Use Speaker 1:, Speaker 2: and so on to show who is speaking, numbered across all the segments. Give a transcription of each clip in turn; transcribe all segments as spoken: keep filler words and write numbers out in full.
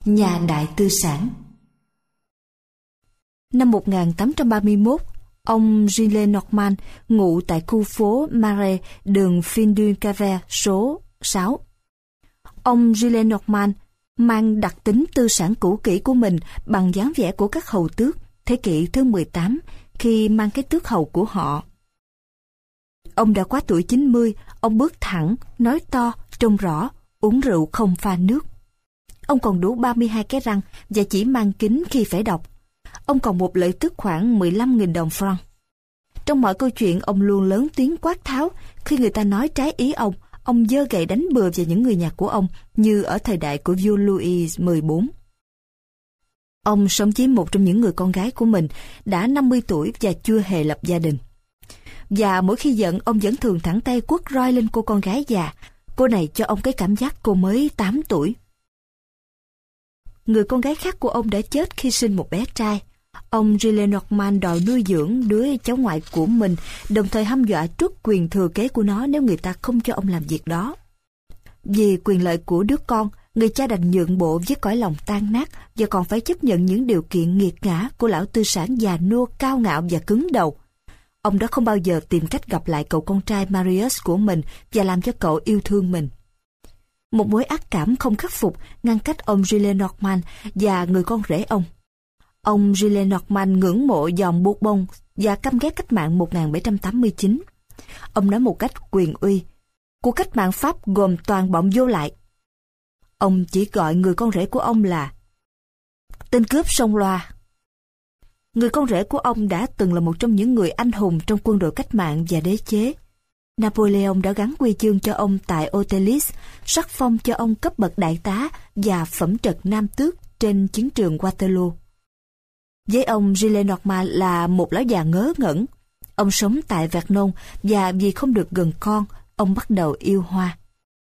Speaker 1: nhà đại tư sản. Năm một nghìn tám trăm ba mươi mốt, ông Gilles Norman ngụ tại khu phố Marais, đường Fin du Calvaire số sáu. Ông Gilles Norman mang đặc tính tư sản cũ kỹ của mình bằng dáng vẻ của các hầu tước thế kỷ thứ mười tám khi mang cái tước hầu của họ. Ông đã quá tuổi chín mươi, ông bước thẳng, nói to, trông rõ, uống rượu không pha nước. Ông còn đủ ba mươi hai cái răng và chỉ mang kính khi phải đọc. Ông còn một lợi tức khoảng mười lăm nghìn đồng franc. Trong mọi câu chuyện, ông luôn lớn tiếng quát tháo. Khi người ta nói trái ý ông, ông giơ gậy đánh bừa vào những người nhà của ông, như ở thời đại của vua Louis mười bốn. Ông sống với một trong những người con gái của mình, đã năm mươi tuổi và chưa hề lập gia đình. Và mỗi khi giận, ông vẫn thường thẳng tay quất roi lên cô con gái già. Cô này cho ông cái cảm giác cô mới tám tuổi. Người con gái khác của ông đã chết khi sinh một bé trai. Ông Gilles Norman đòi nuôi dưỡng đứa cháu ngoại của mình, đồng thời hăm dọa truất quyền thừa kế của nó nếu người ta không cho ông làm việc đó. Vì quyền lợi của đứa con, người cha đành nhượng bộ với cõi lòng tan nát và còn phải chấp nhận những điều kiện nghiệt ngã của lão tư sản già nua, cao ngạo và cứng đầu. Ông đã không bao giờ tìm cách gặp lại cậu con trai Marius của mình và làm cho cậu yêu thương mình. Một mối ác cảm không khắc phục ngăn cách ông Gilles Norman và người con rể ông. Ông Gilles Norman ngưỡng mộ dòng Bourbon và căm ghét cách mạng một nghìn bảy trăm tám mươi chín. Ông nói một cách quyền uy, cuộc cách mạng Pháp gồm toàn bọn vô lại. Ông chỉ gọi người con rể của ông là tên cướp sông loa. Người con rể của ông đã từng là một trong những người anh hùng trong quân đội cách mạng và đế chế. Napoleon đã gắn huy chương cho ông tại Austerlitz, sắc phong cho ông cấp bậc đại tá và phẩm trật nam tước trên chiến trường Waterloo. Với ông, Gilles Norman là một lão già ngớ ngẩn. Ông sống tại Vernon và vì không được gần con, ông bắt đầu yêu hoa.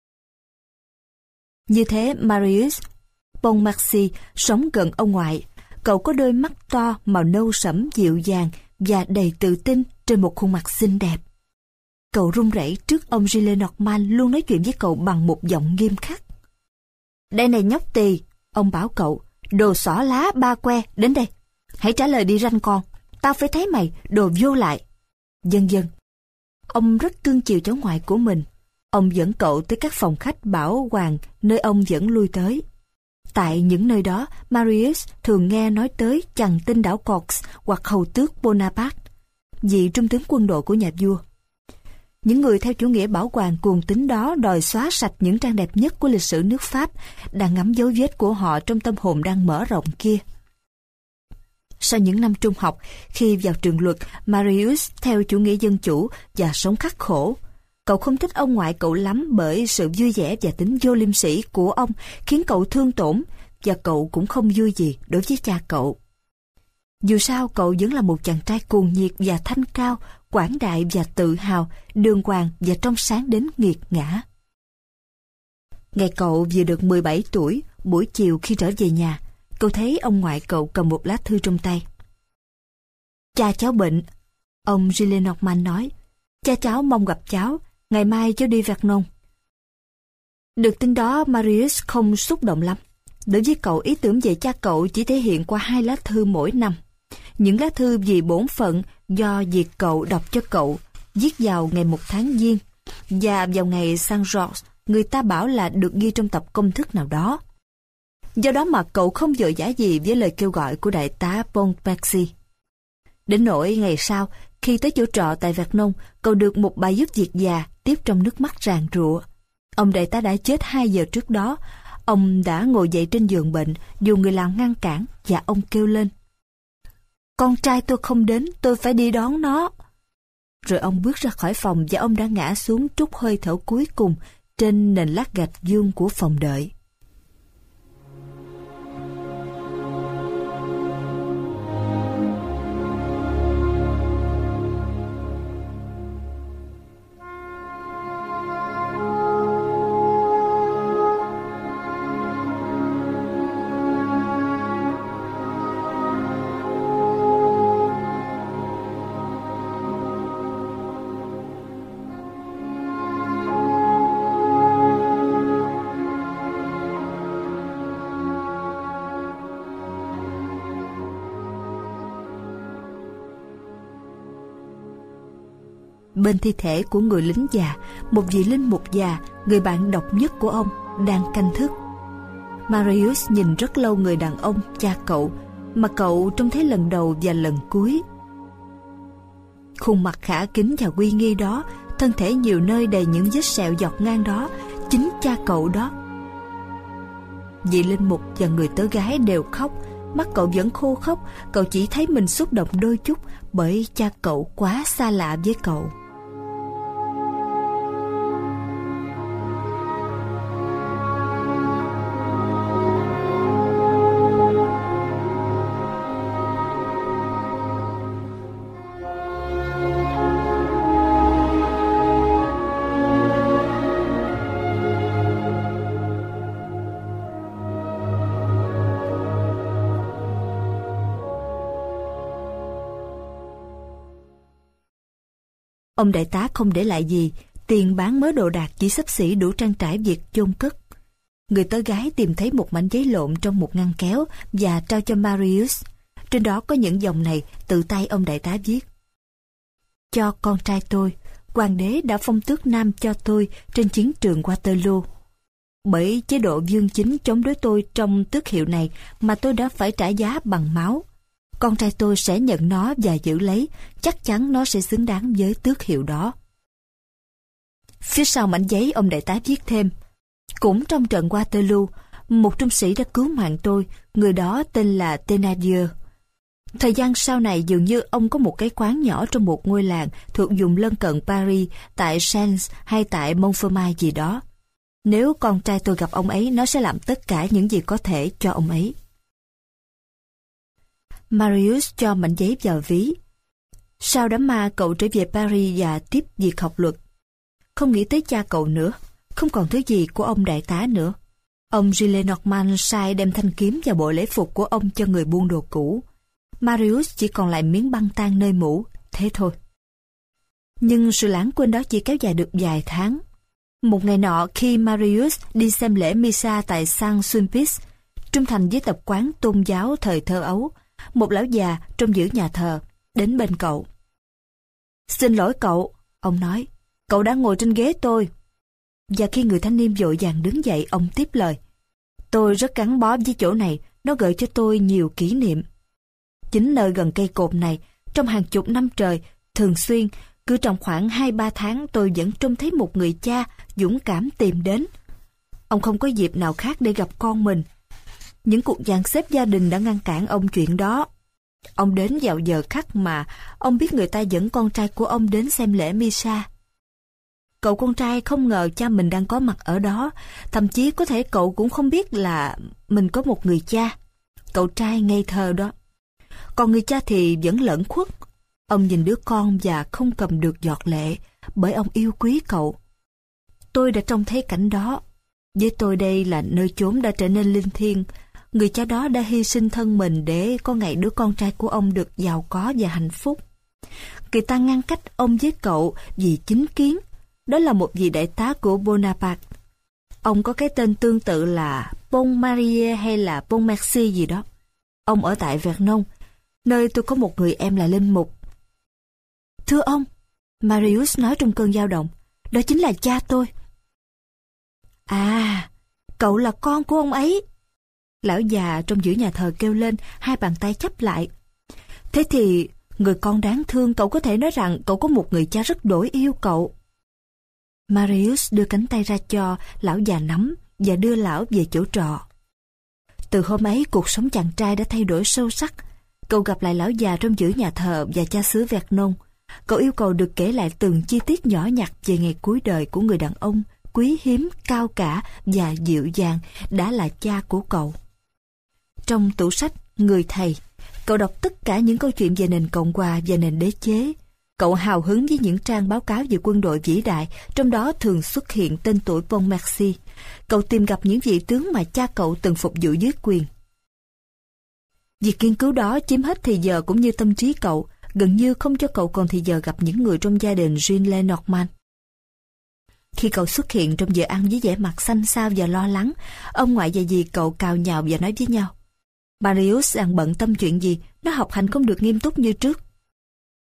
Speaker 1: Như thế, Marius Pontmercy sống gần ông ngoại. Cậu có đôi mắt to, màu nâu sẫm dịu dàng và đầy tự tin trên một khuôn mặt xinh đẹp. Cậu run rẩy trước ông Gilles Norman luôn nói chuyện với cậu bằng một giọng nghiêm khắc. Đây này nhóc tỳ, ông bảo cậu, đồ xỏ lá ba que, đến đây. Hãy trả lời đi ranh con, tao phải thấy mày, đồ vô lại. Dần dần, ông rất cưng chiều cháu ngoại của mình. Ông dẫn cậu tới các phòng khách bảo hoàng nơi ông vẫn lui tới. Tại những nơi đó, Marius thường nghe nói tới chằng tinh đảo Corse hoặc hầu tước Bonaparte, vị trung tướng quân đội của nhà vua. Những người theo chủ nghĩa bảo hoàng cuồng tín đó đòi xóa sạch những trang đẹp nhất của lịch sử nước Pháp, đang ngắm dấu vết của họ trong tâm hồn đang mở rộng kia. Sau những năm trung học, khi vào trường luật, Marius theo chủ nghĩa dân chủ và sống khắc khổ. Cậu không thích ông ngoại cậu lắm bởi sự vui vẻ và tính vô liêm sỉ của ông khiến cậu thương tổn, và cậu cũng không vui gì đối với cha cậu. Dù sao, cậu vẫn là một chàng trai cuồng nhiệt và thanh cao, quảng đại và tự hào, đường hoàng và trong sáng đến nghiệt ngã. Ngày cậu vừa được mười bảy tuổi, buổi chiều khi trở về nhà, cậu thấy ông ngoại cậu cầm một lá thư trong tay. Cha cháu bệnh, ông Gilles Norman nói. Cha cháu mong gặp cháu, ngày mai cháu đi Vernon. Được tin đó, Marius không xúc động lắm. Đối với cậu, ý tưởng về cha cậu chỉ thể hiện qua hai lá thư mỗi năm. Những lá thư vì bổn phận do việc cậu đọc cho cậu, viết vào ngày một tháng Giêng, và vào ngày Saint Georges, người ta bảo là được ghi trong tập công thức nào đó. Do đó mà cậu không vội vã gì với lời kêu gọi của đại tá Pontmercy. Đến nỗi ngày sau, khi tới chỗ trọ tại Vernon, cậu được một bà giúp việc già tiếp trong nước mắt ràn rụa. Ông đại tá đã chết hai giờ trước đó. Ông đã ngồi dậy trên giường bệnh, dù người làm ngăn cản, và ông kêu lên. Con trai tôi không đến, tôi phải đi đón nó. Rồi ông bước ra khỏi phòng và ông đã ngã xuống trút hơi thở cuối cùng trên nền lát gạch vuông của phòng đợi. bên thi thể của người lính già, một vị linh mục già, người bạn độc nhất của ông, đang canh thức. Marius nhìn rất lâu người đàn ông, cha cậu, mà cậu trông thấy lần đầu và lần cuối. Khuôn mặt khả kính và uy nghi đó, thân thể nhiều nơi đầy những vết sẹo dọc ngang đó, chính cha cậu đó. Vị linh mục và người tớ gái đều khóc, mắt cậu vẫn khô khóc, cậu chỉ thấy mình xúc động đôi chút bởi cha cậu quá xa lạ với cậu. Ông đại tá không để lại gì, tiền bán mớ đồ đạc chỉ xấp xỉ đủ trang trải việc chôn cất. Người tớ gái tìm thấy một mảnh giấy lộn trong một ngăn kéo và trao cho Marius. Trên đó có những dòng này tự tay ông đại tá viết: Cho con trai tôi, hoàng đế đã phong tước nam cho tôi trên chiến trường Waterloo. Bởi chế độ vương chính chống đối tôi trong tước hiệu này mà tôi đã phải trả giá bằng máu. Con trai tôi sẽ nhận nó và giữ lấy, chắc chắn nó sẽ xứng đáng với tước hiệu đó. Phía sau mảnh giấy ông đại tá viết thêm: Cũng trong trận Waterloo, một trung sĩ đã cứu mạng tôi, người đó tên là Thénardier. Thời gian sau này dường như ông có một cái quán nhỏ trong một ngôi làng thuộc vùng lân cận Paris, tại Sens hay tại Montfermeil gì đó. Nếu con trai tôi gặp ông ấy, nó sẽ làm tất cả những gì có thể cho ông ấy. Marius cho mảnh giấy vào ví. Sau đám ma, cậu trở về Paris và tiếp việc học luật. Không nghĩ tới cha cậu nữa, không còn thứ gì của ông đại tá nữa. Ông Gillenormand sai đem thanh kiếm và bộ lễ phục của ông cho người buôn đồ cũ. Marius chỉ còn lại miếng băng tan nơi mũ, thế thôi. Nhưng sự lãng quên đó chỉ kéo dài được vài tháng. Một ngày nọ, khi Marius đi xem lễ Misa tại Saint-Sulpice, trung thành với tập quán tôn giáo thời thơ ấu, một lão già trông giữ nhà thờ đến bên cậu. Xin lỗi cậu, ông nói, cậu đã ngồi trên ghế tôi. Và khi người thanh niên vội vàng đứng dậy, ông tiếp lời: Tôi rất gắn bó với chỗ này, nó gợi cho tôi nhiều kỷ niệm. Chính nơi gần cây cột này, trong hàng chục năm trời, thường xuyên, cứ trong khoảng hai ba tháng tôi vẫn trông thấy một người cha dũng cảm tìm đến. Ông không có dịp nào khác để gặp con mình. Những cuộc dàn xếp gia đình đã ngăn cản ông chuyện đó. Ông đến vào giờ khắc mà ông biết người ta dẫn con trai của ông đến xem lễ Misa. Cậu con trai không ngờ cha mình đang có mặt ở đó, thậm chí có thể cậu cũng không biết là mình có một người cha. Cậu trai ngây thơ đó. Còn người cha thì vẫn lẩn khuất. Ông nhìn đứa con và không cầm được giọt lệ, bởi ông yêu quý cậu. Tôi đã trông thấy cảnh đó. Với tôi đây là nơi chốn đã trở nên linh thiêng. Người cha đó đã hy sinh thân mình để có ngày đứa con trai của ông được giàu có và hạnh phúc. Người ta ngăn cách ông với cậu vì chính kiến. Đó là một vị đại tá của Bonaparte. Ông có cái tên tương tự là Pontmarie hay là Pontmercy gì đó. Ông ở tại Vernon, nơi tôi có một người em là linh mục. Thưa ông, Marius nói trong cơn dao động, đó chính là cha tôi. À, cậu là con của ông ấy. Lão già trong giữa nhà thờ kêu lên, hai bàn tay chắp lại. Thế thì, người con đáng thương, cậu có thể nói rằng cậu có một người cha rất đổi yêu cậu. Marius đưa cánh tay ra cho lão già nắm và đưa lão về chỗ trọ. Từ hôm ấy, cuộc sống chàng trai đã thay đổi sâu sắc. Cậu gặp lại lão già trong giữa nhà thờ và cha xứ Vernon. Cậu yêu cầu được kể lại từng chi tiết nhỏ nhặt về ngày cuối đời của người đàn ông quý hiếm, cao cả và dịu dàng đã là cha của cậu. Trong tủ sách Người Thầy, cậu đọc tất cả những câu chuyện về nền Cộng hòa và nền đế chế. Cậu hào hứng với những trang báo cáo về quân đội vĩ đại, trong đó thường xuất hiện tên tuổi Pontmercy. Cậu tìm gặp những vị tướng mà cha cậu từng phục vụ dưới quyền. Việc nghiên cứu đó chiếm hết thời giờ cũng như tâm trí cậu, gần như không cho cậu còn thời giờ gặp những người trong gia đình Gillenormand. Khi cậu xuất hiện trong giờ ăn với vẻ mặt xanh xao và lo lắng, ông ngoại và dì cậu cào nhào và nói với nhau: Marius đang bận tâm chuyện gì, nó học hành không được nghiêm túc như trước.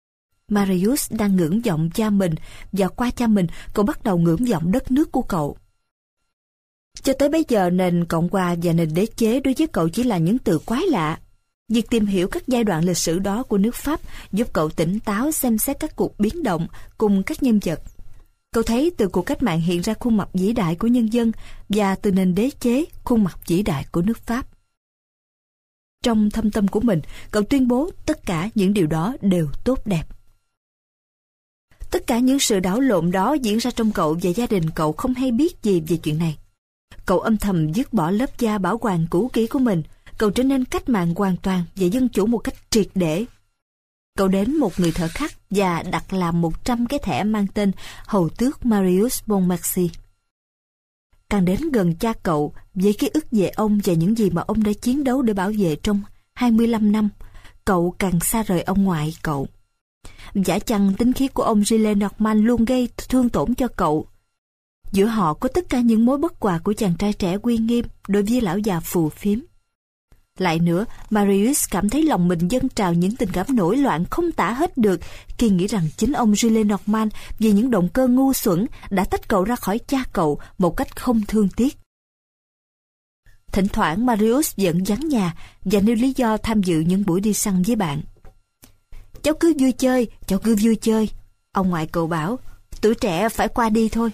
Speaker 1: Marius đang ngưỡng vọng cha mình, và qua cha mình, cậu bắt đầu ngưỡng vọng đất nước của cậu. Cho tới bây giờ, nền Cộng hòa và nền đế chế đối với cậu chỉ là những từ quái lạ. Việc tìm hiểu các giai đoạn lịch sử đó của nước Pháp giúp cậu tỉnh táo xem xét các cuộc biến động cùng các nhân vật. Cậu thấy từ cuộc cách mạng hiện ra khuôn mặt vĩ đại của nhân dân, và từ nền đế chế khuôn mặt vĩ đại của nước Pháp. Trong thâm tâm của mình, cậu tuyên bố tất cả những điều đó đều tốt đẹp. Tất cả những sự đảo lộn đó diễn ra trong cậu, và gia đình cậu không hay biết gì về chuyện này. Cậu âm thầm dứt bỏ lớp da bảo hoàng cũ kỹ của mình. Cậu trở nên cách mạng hoàn toàn và dân chủ một cách triệt để. Cậu đến một người thợ khắc và đặt làm một trăm cái thẻ mang tên Hầu tước Marius Pontmercy. Càng đến gần cha cậu, với ký ức về ông và những gì mà ông đã chiến đấu để bảo vệ trong hai mươi lăm năm, cậu càng xa rời ông ngoại cậu. Giả chăng tính khí của ông Gilles Normand luôn gây thương tổn cho cậu. Giữa họ có tất cả những mối bất hòa của chàng trai trẻ uy nghiêm đối với lão già phù phiếm. Lại nữa, Marius cảm thấy lòng mình dâng trào những tình cảm nổi loạn không tả hết được khi nghĩ rằng chính ông Gilles Normand vì những động cơ ngu xuẩn đã tách cậu ra khỏi cha cậu một cách không thương tiếc. Thỉnh thoảng Marius vẫn vắng nhà và nêu lý do tham dự những buổi đi săn với bạn. Cháu cứ vui chơi, cháu cứ vui chơi. Ông ngoại cậu bảo, tuổi trẻ phải qua đi thôi.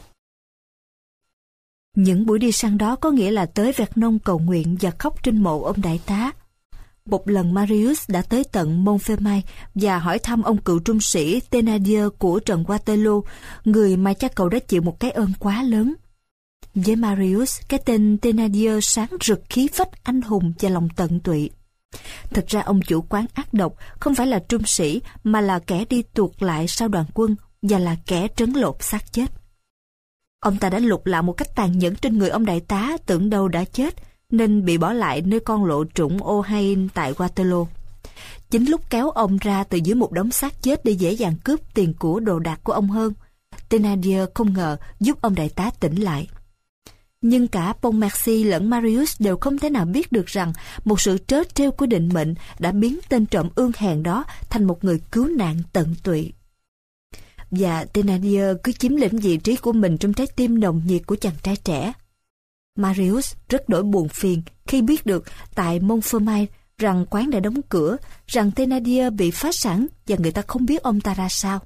Speaker 1: Những buổi đi săn đó có nghĩa là tới Vernon cầu nguyện và khóc trên mộ ông đại tá. Một lần Marius đã tới tận Montfermeil và hỏi thăm ông cựu trung sĩ Thénardier của trận Waterloo, người mà cha cậu đã chịu một cái ơn quá lớn. Với Marius, cái tên Thénardier sáng rực khí phách anh hùng và lòng tận tụy. Thực ra ông chủ quán ác độc không phải là trung sĩ mà là kẻ đi tuột lại sau đoàn quân và là kẻ trấn lột xác chết. Ông ta đã lục lạo một cách tàn nhẫn trên người ông đại tá tưởng đâu đã chết, nên bị bỏ lại nơi con lộ trũng Ohain tại Waterloo. Chính lúc kéo ông ra từ dưới một đống xác chết để dễ dàng cướp tiền của đồ đạc của ông hơn, Thénardier không ngờ giúp ông đại tá tỉnh lại. Nhưng cả Pontmercy lẫn Marius đều không thể nào biết được rằng một sự trớ trêu của định mệnh đã biến tên trộm ương hèn đó thành một người cứu nạn tận tụy. Và Thénardier cứ chiếm lĩnh vị trí của mình trong trái tim nồng nhiệt của chàng trai trẻ. Marius rất đổi buồn phiền khi biết được tại Montfermeil rằng quán đã đóng cửa, rằng Thénardier bị phá sản và người ta không biết ông ta ra sao.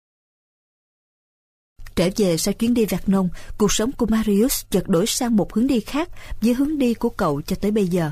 Speaker 1: Trở về sau chuyến đi Vernon, cuộc sống của Marius chợt đổi sang một hướng đi khác với hướng đi của cậu cho tới bây giờ.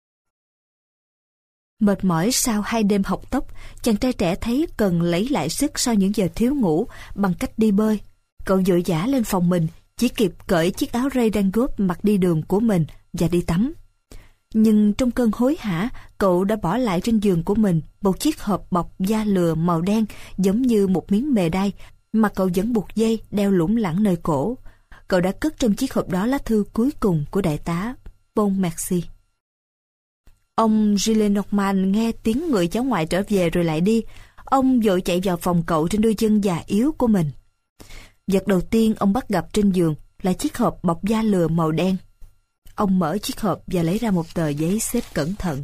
Speaker 1: Mệt mỏi sau hai đêm học tóc, chàng trai trẻ thấy cần lấy lại sức sau những giờ thiếu ngủ bằng cách đi bơi. Cậu vội vã lên phòng mình, chỉ kịp cởi chiếc áo ray đan gốp mặc đi đường của mình và đi tắm. Nhưng trong cơn hối hả, cậu đã bỏ lại trên giường của mình một chiếc hộp bọc da lừa màu đen giống như một miếng mề đay mà cậu vẫn buộc dây đeo lủng lẳng nơi cổ. Cậu đã cất trong chiếc hộp đó lá thư cuối cùng của đại tá Pontmercy. Ông Gilles Normand nghe tiếng người cháu ngoại trở về rồi lại đi. Ông vội chạy vào phòng cậu trên đôi chân già yếu của mình. Vật đầu tiên ông bắt gặp trên giường là chiếc hộp bọc da lừa màu đen. Ông mở chiếc hộp và lấy ra một tờ giấy xếp cẩn thận.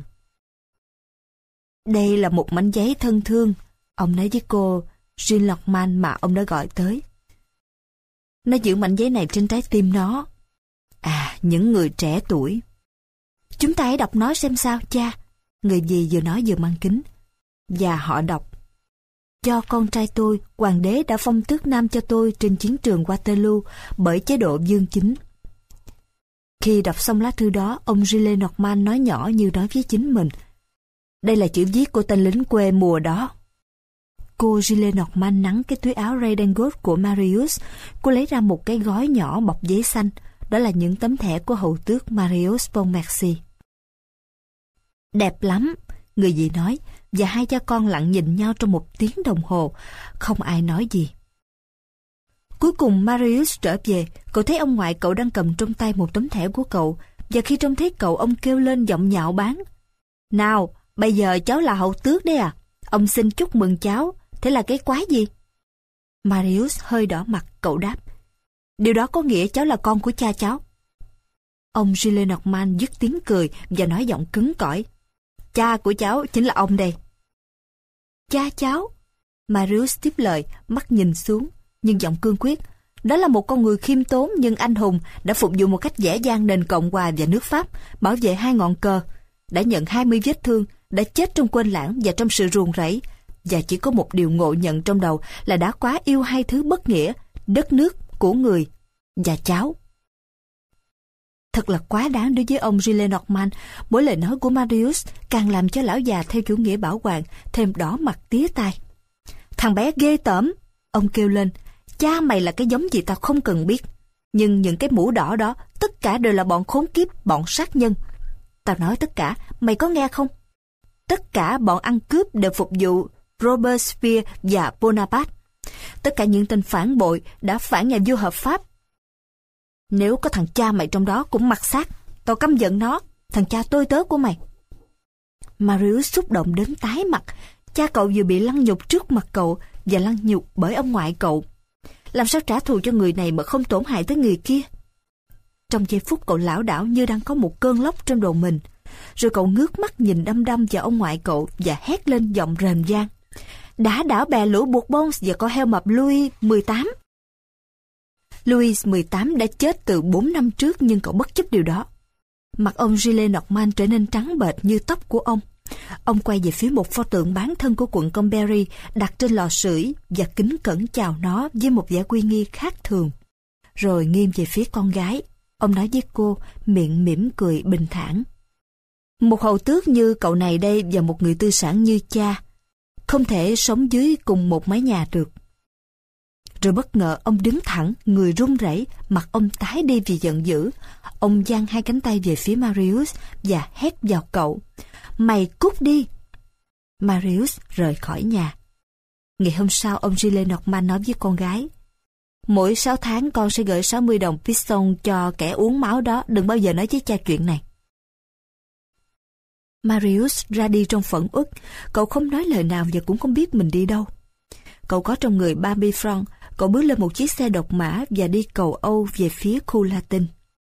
Speaker 1: Đây là một mảnh giấy thân thương, ông nói với cô Gilles Normand mà ông đã gọi tới. Nó giữ mảnh giấy này trên trái tim nó. À, những người trẻ tuổi. Chúng ta hãy đọc nó xem sao, cha. Người dì vừa nói vừa mang kính. Và họ đọc. Cho con trai tôi, hoàng đế đã phong tước nam cho tôi trên chiến trường Waterloo bởi chế độ dương chính. Khi đọc xong lá thư đó, ông Gilles Normand nói nhỏ như nói với chính mình. Đây là chữ viết của tên lính quê mùa đó. Cô Gilles Normand nắn cái túi áo ray đan gốp của Marius. Cô lấy ra một cái gói nhỏ bọc giấy xanh. Đó là những tấm thẻ của hầu tước Marius Pontmercy. Đẹp lắm, người dì nói, và hai cha con lặng nhìn nhau trong một tiếng đồng hồ, không ai nói gì. Cuối cùng Marius trở về, cậu thấy ông ngoại cậu đang cầm trong tay một tấm thẻ của cậu, và khi trông thấy cậu, ông kêu lên giọng nhạo báng. Nào, bây giờ cháu là hầu tước đấy à? Ông xin chúc mừng cháu, thế là cái quái gì? Marius hơi đỏ mặt, cậu đáp. Điều đó có nghĩa cháu là con của cha cháu. Ông Gilles Normand dứt tiếng cười và nói giọng cứng cỏi. Cha của cháu chính là ông đây. Cha cháu? Marius tiếp lời, mắt nhìn xuống, nhưng giọng cương quyết. Đó là một con người khiêm tốn nhưng anh hùng, đã phục vụ một cách dễ dàng nền Cộng hòa và nước Pháp, bảo vệ hai ngọn cờ, đã nhận hai mươi vết thương, đã chết trong quên lãng và trong sự ruồng rẫy, và chỉ có một điều ngộ nhận trong đầu là đã quá yêu hai thứ bất nghĩa, đất nước, của người và cháu. Thật là quá đáng đối với ông Gillenormand. Mỗi lời nói của Marius càng làm cho lão già theo chủ nghĩa bảo quản thêm đỏ mặt tía tai. Thằng bé ghê tởm, ông kêu lên. Cha mày là cái giống gì tao không cần biết. Nhưng những cái mũ đỏ đó, tất cả đều là bọn khốn kiếp, bọn sát nhân. Tao nói tất cả, mày có nghe không? Tất cả bọn ăn cướp đều phục vụ Robespierre và Bonaparte. Tất cả những tên phản bội đã phản nhà vua hợp pháp. Nếu có thằng cha mày trong đó cũng mặc xác, tao căm giận nó, thằng cha tôi tớ của mày. Marius xúc động đến tái mặt. Cha cậu vừa bị lăng nhục trước mặt cậu và lăng nhục bởi ông ngoại cậu. Làm sao trả thù cho người này mà không tổn hại tới người kia? Trong giây phút cậu lảo đảo như đang có một cơn lốc trong đầu mình. Rồi cậu ngước mắt nhìn đăm đăm vào ông ngoại cậu và hét lên giọng rền vang. Đã đảo bè lũ Bourbon và con heo mập Louis mười tám. Louis mười tám đã chết từ bốn năm trước, nhưng cậu bất chấp điều đó. Mặt ông Gillenormand trở nên trắng bệch như tóc của ông. Ông quay về phía một pho tượng bán thân của quận Comberry đặt trên lò sưởi và kính cẩn chào nó với một vẻ uy nghi khác thường. Rồi nghiêm về phía con gái. Ông nói với cô, miệng mỉm cười bình thản. Một hầu tước như cậu này đây và một người tư sản như cha không thể sống dưới cùng một mái nhà được. Rồi bất ngờ ông đứng thẳng, người run rẩy, mặt ông tái đi vì giận dữ. Ông giang hai cánh tay về phía Marius và hét vào cậu. Mày cút đi! Marius rời khỏi nhà. Ngày hôm sau, ông Gillenormand nói với con gái. Mỗi sáu tháng con sẽ gửi sáu mươi đồng piston cho kẻ uống máu đó, đừng bao giờ nói với cha chuyện này. Marius ra đi trong phẫn uất. Cậu không nói lời nào và cũng không biết mình đi đâu. Cậu có trong người ba mươi franc. Cậu bước lên một chiếc xe độc mã và đi cầu Âu về phía khu Latin.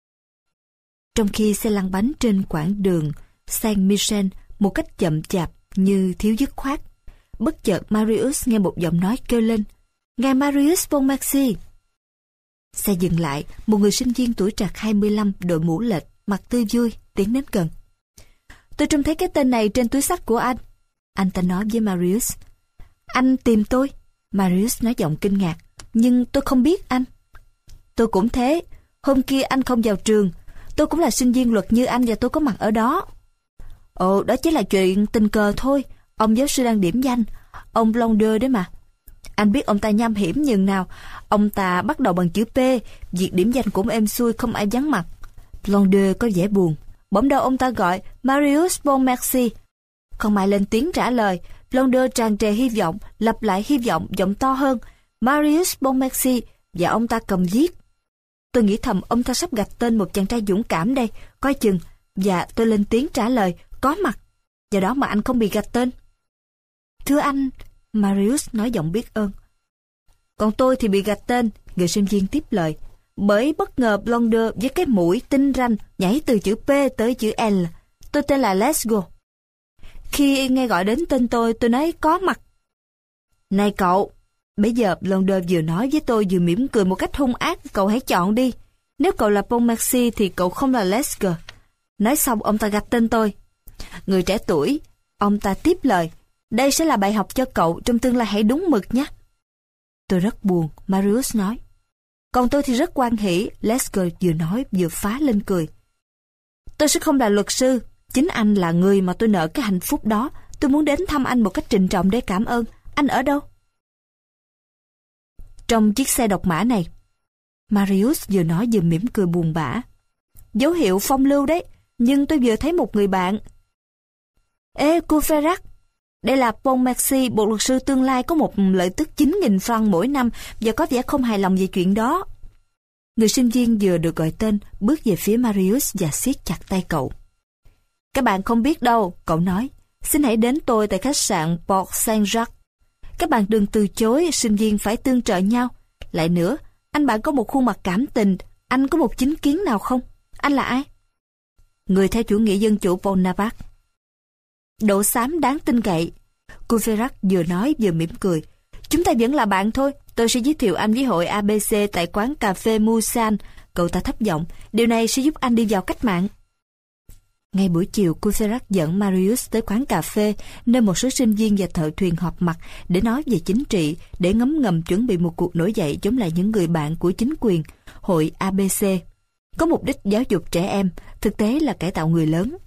Speaker 1: Trong khi xe lăn bánh trên quãng đường Saint-Michel một cách chậm chạp như thiếu dứt khoát, bất chợt Marius nghe một giọng nói kêu lên. Ngài Marius Pontmercy! Xe dừng lại, một người sinh viên tuổi trạc hai mươi lăm, đội mũ lệch, mặt tươi vui, tiến đến gần. Tôi trông thấy cái tên này trên túi xách của anh. Anh ta nói với Marius. Anh tìm tôi? Marius nói giọng kinh ngạc. Nhưng tôi không biết anh. Tôi cũng thế. Hôm kia anh không vào trường. Tôi cũng là sinh viên luật như anh và tôi có mặt ở đó. Ồ, đó chỉ là chuyện tình cờ thôi. Ông giáo sư đang điểm danh. Ông Blondieu đấy mà. Anh biết ông ta nham hiểm nhường nào. Ông ta bắt đầu bằng chữ P. Việc điểm danh cũng êm xuôi, không ai vắng mặt. Blondieu có vẻ buồn. Bỗng đâu ông ta gọi Marius Pontmercy. Không ai lên tiếng trả lời. Blondieu tràn trề hy vọng, lặp lại hy vọng, giọng to hơn. Marius Pontmercy, và ông ta cầm viết. Tôi nghĩ thầm ông ta sắp gạch tên một chàng trai dũng cảm đây, coi chừng. Và tôi lên tiếng trả lời, có mặt. Do đó mà anh không bị gạch tên. Thưa anh, Marius nói giọng biết ơn. Còn tôi thì bị gạch tên, người sinh viên tiếp lời. Bởi bất ngờ Blondieu với cái mũi tinh ranh nhảy từ chữ P tới chữ L. Tôi tên là Lesgo. Khi nghe gọi đến tên tôi, tôi nói có mặt. Này cậu, bây giờ Blondieu vừa nói với tôi vừa mỉm cười một cách hung ác, cậu hãy chọn đi. Nếu cậu là Pontmercy thì cậu không là Lesgo. Nói xong ông ta gạch tên tôi. Người trẻ tuổi, ông ta tiếp lời. Đây sẽ là bài học cho cậu, trong tương lai hãy đúng mực nhé. Tôi rất buồn, Marius nói. Còn tôi thì rất hoan hỉ, Lesgo vừa nói vừa phá lên cười. Tôi sẽ không là luật sư. Chính anh là người mà tôi nợ cái hạnh phúc đó. Tôi muốn đến thăm anh một cách trịnh trọng để cảm ơn. Anh ở đâu? Trong chiếc xe độc mã này. Marius vừa nói vừa mỉm cười buồn bã. Dấu hiệu phong lưu đấy. Nhưng tôi vừa thấy một người bạn. Ê, Courfeyrac. Đây là Pontmercy, bộ luật sư tương lai có một lợi tức chín nghìn franc mỗi năm và có vẻ không hài lòng về chuyện đó. Người sinh viên vừa được gọi tên bước về phía Marius và siết chặt tay cậu. Các bạn không biết đâu, cậu nói. Xin hãy đến tôi tại khách sạn Port Saint-Jacques. Các bạn đừng từ chối, sinh viên phải tương trợ nhau. Lại nữa, anh bạn có một khuôn mặt cảm tình. Anh có một chính kiến nào không? Anh là ai? Người theo chủ nghĩa dân chủ Bonaparte. Độ xám đáng tin cậy. Courfeyrac vừa nói vừa mỉm cười. Chúng ta vẫn là bạn thôi. Tôi sẽ giới thiệu anh với hội a bê xê tại quán cà phê Musan. Cậu ta thấp giọng. Điều này sẽ giúp anh đi vào cách mạng. Ngay buổi chiều, Courfeyrac dẫn Marius tới quán cà phê, nơi một số sinh viên và thợ thuyền họp mặt để nói về chính trị, để ngấm ngầm chuẩn bị một cuộc nổi dậy chống lại những người bạn của chính quyền, hội a bê xê. Có mục đích giáo dục trẻ em, thực tế là cải tạo người lớn.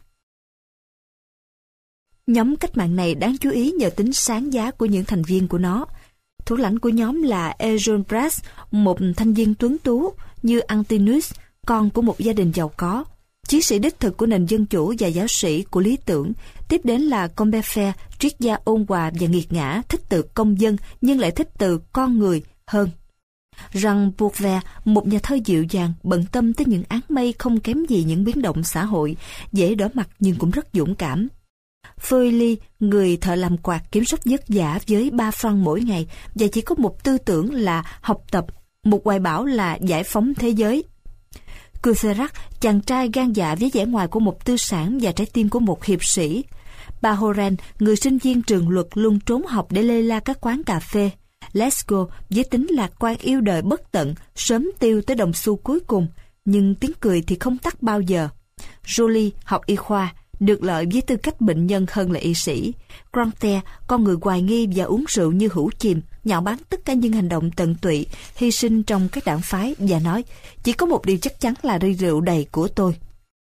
Speaker 1: Nhóm cách mạng này đáng chú ý nhờ tính sáng giá của những thành viên của nó. Thủ lãnh của nhóm là Enjolras, một thanh niên tuấn tú như Antinous, con của một gia đình giàu có, chiến sĩ đích thực của nền dân chủ và giáo sĩ của lý tưởng. Tiếp đến là Combeferre, triết gia ôn hòa và nghiệt ngã, thích từ công dân nhưng lại thích từ con người hơn. Jean Bourvet, một nhà thơ dịu dàng, bận tâm tới những áng mây không kém gì những biến động xã hội, dễ đỏ mặt nhưng cũng rất dũng cảm. Feuilly, người thợ làm quạt kiếm sống vất vả với ba franc mỗi ngày và chỉ có một tư tưởng là học tập, một hoài bão là giải phóng thế giới. Courfeyrac, chàng trai gan dạ với vẻ ngoài của một tư sản và trái tim của một hiệp sĩ. Bahoren, người sinh viên trường luật luôn trốn học để lê la các quán cà phê. Lescaut, với tính lạc quan yêu đời bất tận, sớm tiêu tới đồng xu cuối cùng, nhưng tiếng cười thì không tắt bao giờ. Joly, học y khoa, được lợi với tư cách bệnh nhân hơn là y sĩ. Grantaire, con người hoài nghi và uống rượu như hữu chìm, nhạo báng tất cả những hành động tận tụy, hy sinh trong các đảng phái và nói, chỉ có một điều chắc chắn là ly rượu đầy của tôi.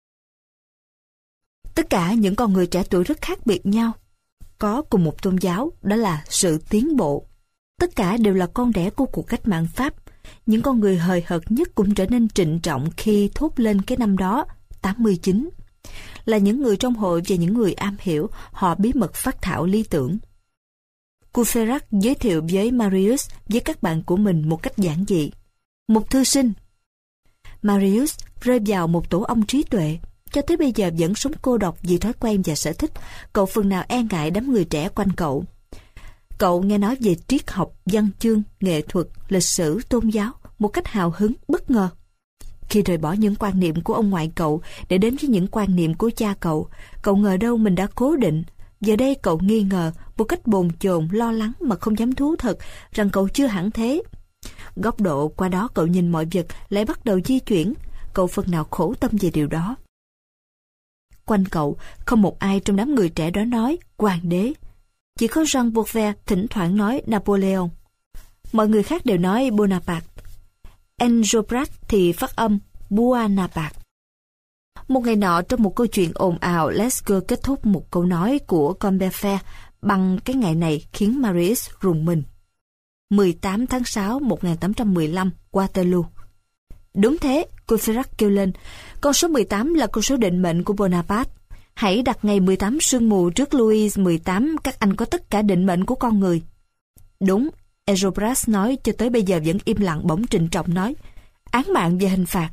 Speaker 1: Tất cả những con người trẻ tuổi rất khác biệt nhau, có cùng một tôn giáo, đó là sự tiến bộ. Tất cả đều là con đẻ của cuộc cách mạng Pháp. Những con người hời hợt nhất cũng trở nên trịnh trọng khi thốt lên cái năm đó, tám mươi chín. Là những người trong hội và những người am hiểu, họ bí mật phát thảo lý tưởng. Courfeyrac giới thiệu với Marius với các bạn của mình một cách giản dị. Một thư sinh. Marius rơi vào một tổ ong trí tuệ, cho tới bây giờ vẫn sống cô độc vì thói quen và sở thích. Cậu phần nào e ngại đám người trẻ quanh cậu. Cậu nghe nói về triết học, văn chương, nghệ thuật, lịch sử, tôn giáo một cách hào hứng, bất ngờ. Khi rời bỏ những quan niệm của ông ngoại cậu để đến với những quan niệm của cha cậu, cậu ngờ đâu mình đã cố định. Giờ đây cậu nghi ngờ, một cách bồn chồn, lo lắng mà không dám thú thật, rằng cậu chưa hẳn thế. Góc độ qua đó cậu nhìn mọi vật lại bắt đầu di chuyển, cậu phần nào khổ tâm về điều đó. Quanh cậu, không một ai trong đám người trẻ đó nói hoàng đế. Chỉ có Jean Bourvet thỉnh thoảng nói Napoleon. Mọi người khác đều nói Bonaparte. Enjolras thì phát âm Buonaparte. Một ngày nọ, trong một câu chuyện ồn ào, Lescaut kết thúc một câu nói của Combeferre bằng cái ngày này khiến Marius rùng mình. mười tám tháng sáu một nghìn tám trăm mười lăm, Waterloo. Đúng thế, Courfeyrac kêu lên, con số mười tám là con số định mệnh của Bonaparte. Hãy đặt ngày mười tám sương mù trước Louis mười tám, các anh có tất cả định mệnh của con người. Đúng, Enjolras nói, cho tới bây giờ vẫn im lặng, bỗng trịnh trọng nói, án mạng và hình phạt.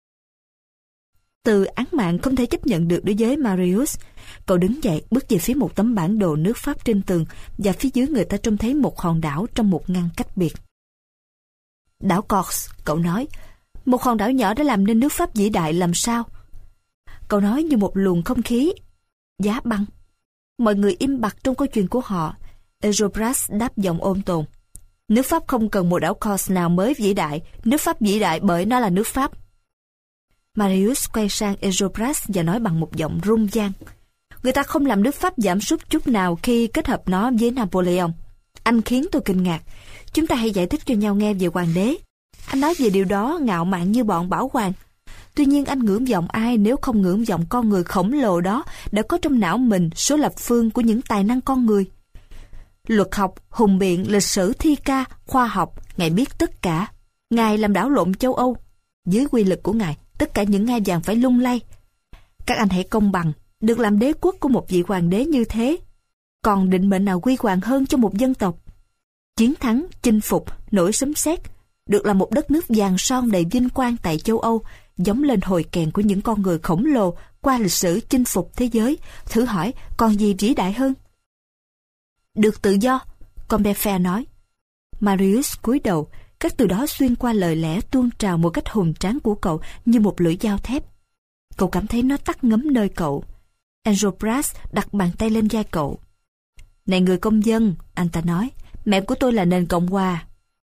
Speaker 1: Từ án mạng không thể chấp nhận được đối với Marius. Cậu đứng dậy, bước về phía một tấm bản đồ nước Pháp trên tường, và phía dưới người ta trông thấy một hòn đảo trong một ngăn cách biệt. Đảo Corse, cậu nói, một hòn đảo nhỏ đã làm nên nước Pháp vĩ đại làm sao? Cậu nói như một luồng không khí. Giá băng. Mọi người im bặt trong câu chuyện của họ. Enjolras đáp giọng ôn tồn. Nước Pháp không cần một đảo Corse nào mới vĩ đại. Nước Pháp vĩ đại bởi nó là nước Pháp. Marius quay sang Enjolras và nói bằng một giọng rung vang. Người ta không làm nước Pháp giảm sút chút nào khi kết hợp nó với Napoleon. Anh khiến tôi kinh ngạc. Chúng ta hãy giải thích cho nhau nghe về hoàng đế. Anh nói về điều đó ngạo mạn như bọn bảo hoàng. Tuy nhiên anh ngưỡng vọng ai nếu không ngưỡng vọng con người khổng lồ đó đã có trong não mình số lập phương của những tài năng con người. Luật học, hùng biện, lịch sử, thi ca, khoa học, Ngài biết tất cả. Ngài làm đảo lộn châu Âu. Dưới quy lực của Ngài, tất cả những ngai vàng phải lung lay. Các anh hãy công bằng, được làm đế quốc của một vị hoàng đế như thế. Còn định mệnh nào quy hoàng hơn cho một dân tộc? Chiến thắng, chinh phục, nổi sấm sét, được là một đất nước vàng son đầy vinh quang tại châu Âu, giống lên hồi kèn của những con người khổng lồ qua lịch sử chinh phục thế giới. Thử hỏi, còn gì vĩ đại hơn? Được tự do, Combeferre nói. Marius cúi đầu, các từ đó xuyên qua lời lẽ tuôn trào một cách hùng tráng của cậu như một lưỡi dao thép. Cậu cảm thấy nó tắc ngấm nơi cậu. Enjolras đặt bàn tay lên vai cậu. Này người công dân, anh ta nói, Mẹ của tôi là nền Cộng hòa.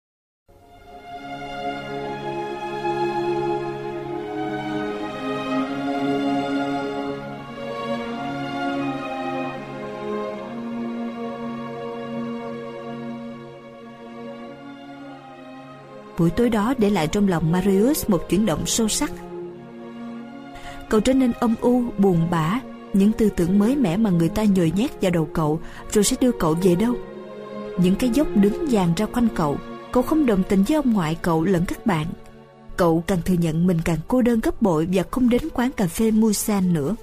Speaker 1: Buổi tối đó để lại trong lòng Marius một chuyển động sâu sắc. Cậu trở nên âm u, buồn bã. Những tư tưởng mới mẻ mà người ta nhồi nhét vào đầu cậu rồi sẽ đưa cậu về đâu? Những cái dốc đứng dàn ra quanh cậu. Cậu không đồng tình với ông ngoại cậu lẫn các bạn. Cậu càng thừa nhận mình càng cô đơn gấp bội và không đến quán cà phê Musan nữa.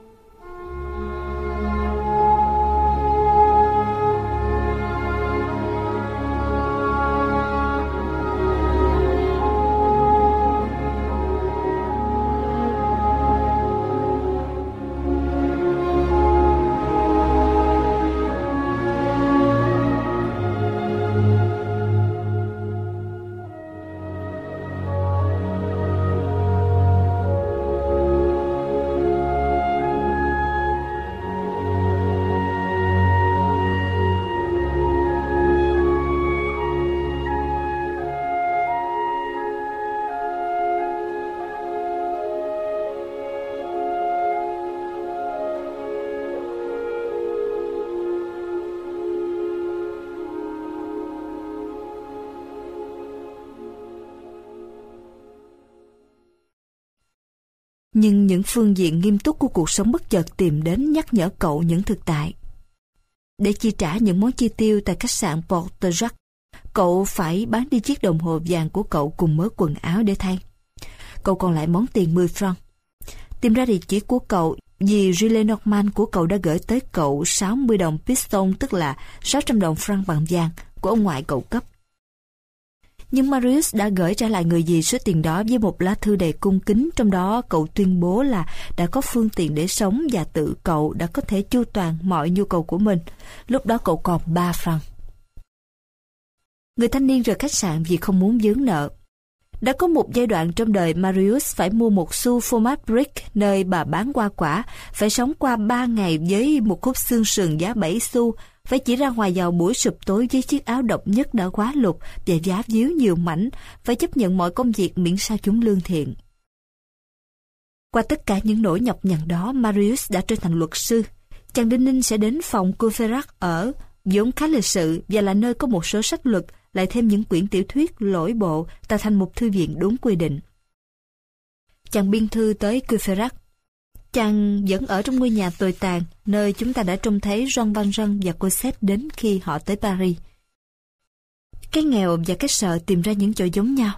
Speaker 1: Nhưng những phương diện nghiêm túc của cuộc sống bất chợt tìm đến nhắc nhở cậu những thực tại. Để chi trả những món chi tiêu tại khách sạn Porte Jacques, cậu phải bán đi chiếc đồng hồ vàng của cậu cùng mớ quần áo để thay. Cậu còn lại món tiền mười franc. Tìm ra địa chỉ của cậu, dì Gilles Norman của cậu đã gửi tới cậu sáu mươi đồng piston, tức là sáu trăm đồng franc bằng vàng của ông ngoại cậu cấp. Nhưng Marius đã gửi trả lại người dì số tiền đó với một lá thư đầy cung kính, trong đó cậu tuyên bố là đã có phương tiện để sống và tự cậu đã có thể chu toàn mọi nhu cầu của mình. Lúc đó cậu còn ba franc. Người thanh niên rời khách sạn vì không muốn vướng nợ. Đã có một giai đoạn trong đời Marius phải mua một xu fromage brick nơi bà bán hoa quả, phải sống qua ba ngày với một khúc xương sườn giá bảy xu, phải chỉ ra ngoài vào buổi sụp tối với chiếc áo độc nhất đã quá lục và giá víu nhiều mảnh, phải chấp nhận mọi công việc miễn sao chúng lương thiện. Qua tất cả những nỗi nhọc nhằn đó, Marius đã trở thành luật sư. Chàng đinh ninh sẽ đến phòng Courfeyrac ở, vốn khá lịch sự và là nơi có một số sách luật, lại thêm những quyển tiểu thuyết lỗi bộ, tạo thành một thư viện đúng quy định. Chàng biên thư tới Courfeyrac. Chàng vẫn ở trong ngôi nhà tồi tàn, nơi chúng ta đã trông thấy Jean Valjean và Cosette đến khi họ tới Paris. Cái nghèo và cái sợ tìm ra những chỗ giống nhau.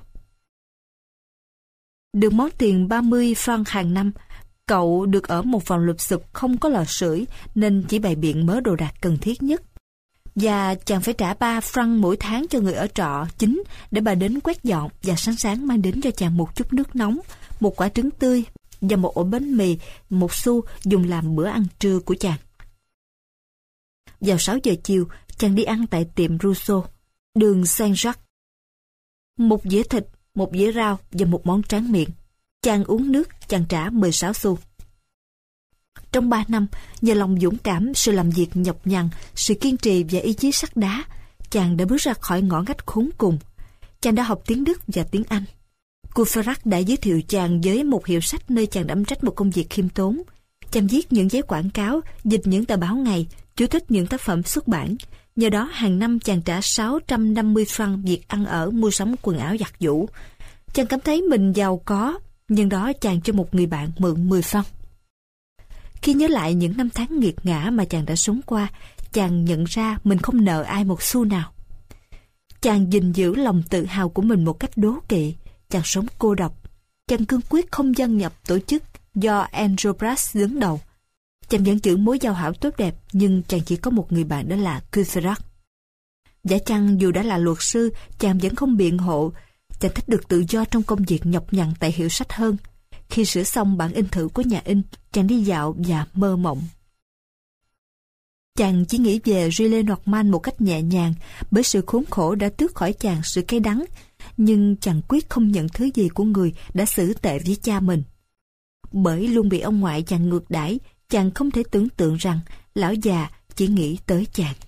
Speaker 1: Được món tiền ba mươi franc hàng năm, cậu được ở một phòng lụp xụp không có lò sưởi nên chỉ bày biện mớ đồ đạc cần thiết nhất. Và chàng phải trả ba franc mỗi tháng cho người ở trọ chính để bà đến quét dọn và sáng sáng mang đến cho chàng một chút nước nóng, một quả trứng tươi và một ổ bánh mì, một xu dùng làm bữa ăn trưa của chàng. Vào sáu giờ chiều, chàng đi ăn tại tiệm Rousseau, đường Saint-Jacques. Một dĩa thịt, một dĩa rau và một món tráng miệng. Chàng uống nước, chàng trả mười sáu xu. Trong ba năm, nhờ lòng dũng cảm, sự làm việc nhọc nhằn, sự kiên trì và ý chí sắt đá, chàng đã bước ra khỏi ngõ ngách khốn cùng. Chàng đã học tiếng Đức và tiếng Anh. Courfeyrac đã giới thiệu chàng với một hiệu sách nơi chàng đảm trách một công việc khiêm tốn. Chàng viết những giấy quảng cáo, dịch những tờ báo ngày, chú thích những tác phẩm xuất bản. Nhờ đó hàng năm chàng trả sáu trăm năm mươi franc việc ăn ở, mua sắm quần áo giặt giũ. Chàng cảm thấy mình giàu có, nhưng đó chàng cho một người bạn mượn mười franc. Khi nhớ lại những năm tháng nghiệt ngã mà chàng đã sống qua, chàng nhận ra mình không nợ ai một xu nào. Chàng gìn giữ lòng tự hào của mình một cách đố kỵ. Chàng sống cô độc. Chàng cương quyết không gia nhập tổ chức do Enjolras đứng đầu. Chàng vẫn giữ mối giao hảo tốt đẹp, nhưng chàng chỉ có một người bạn, đó là Courfeyrac. Giả chăng dù đã là luật sư, chàng vẫn không biện hộ. Chàng thích được tự do trong công việc nhọc nhằn tại hiệu sách hơn. Khi sửa xong bản in thử của nhà in, chàng đi dạo và mơ mộng. Chàng chỉ nghĩ về Gilles Norman một cách nhẹ nhàng, bởi sự khốn khổ đã tước khỏi chàng sự cay đắng, nhưng chàng quyết không nhận thứ gì của người đã xử tệ với cha mình. Bởi luôn bị ông ngoại chàng ngược đãi, chàng không thể tưởng tượng rằng lão già chỉ nghĩ tới chàng.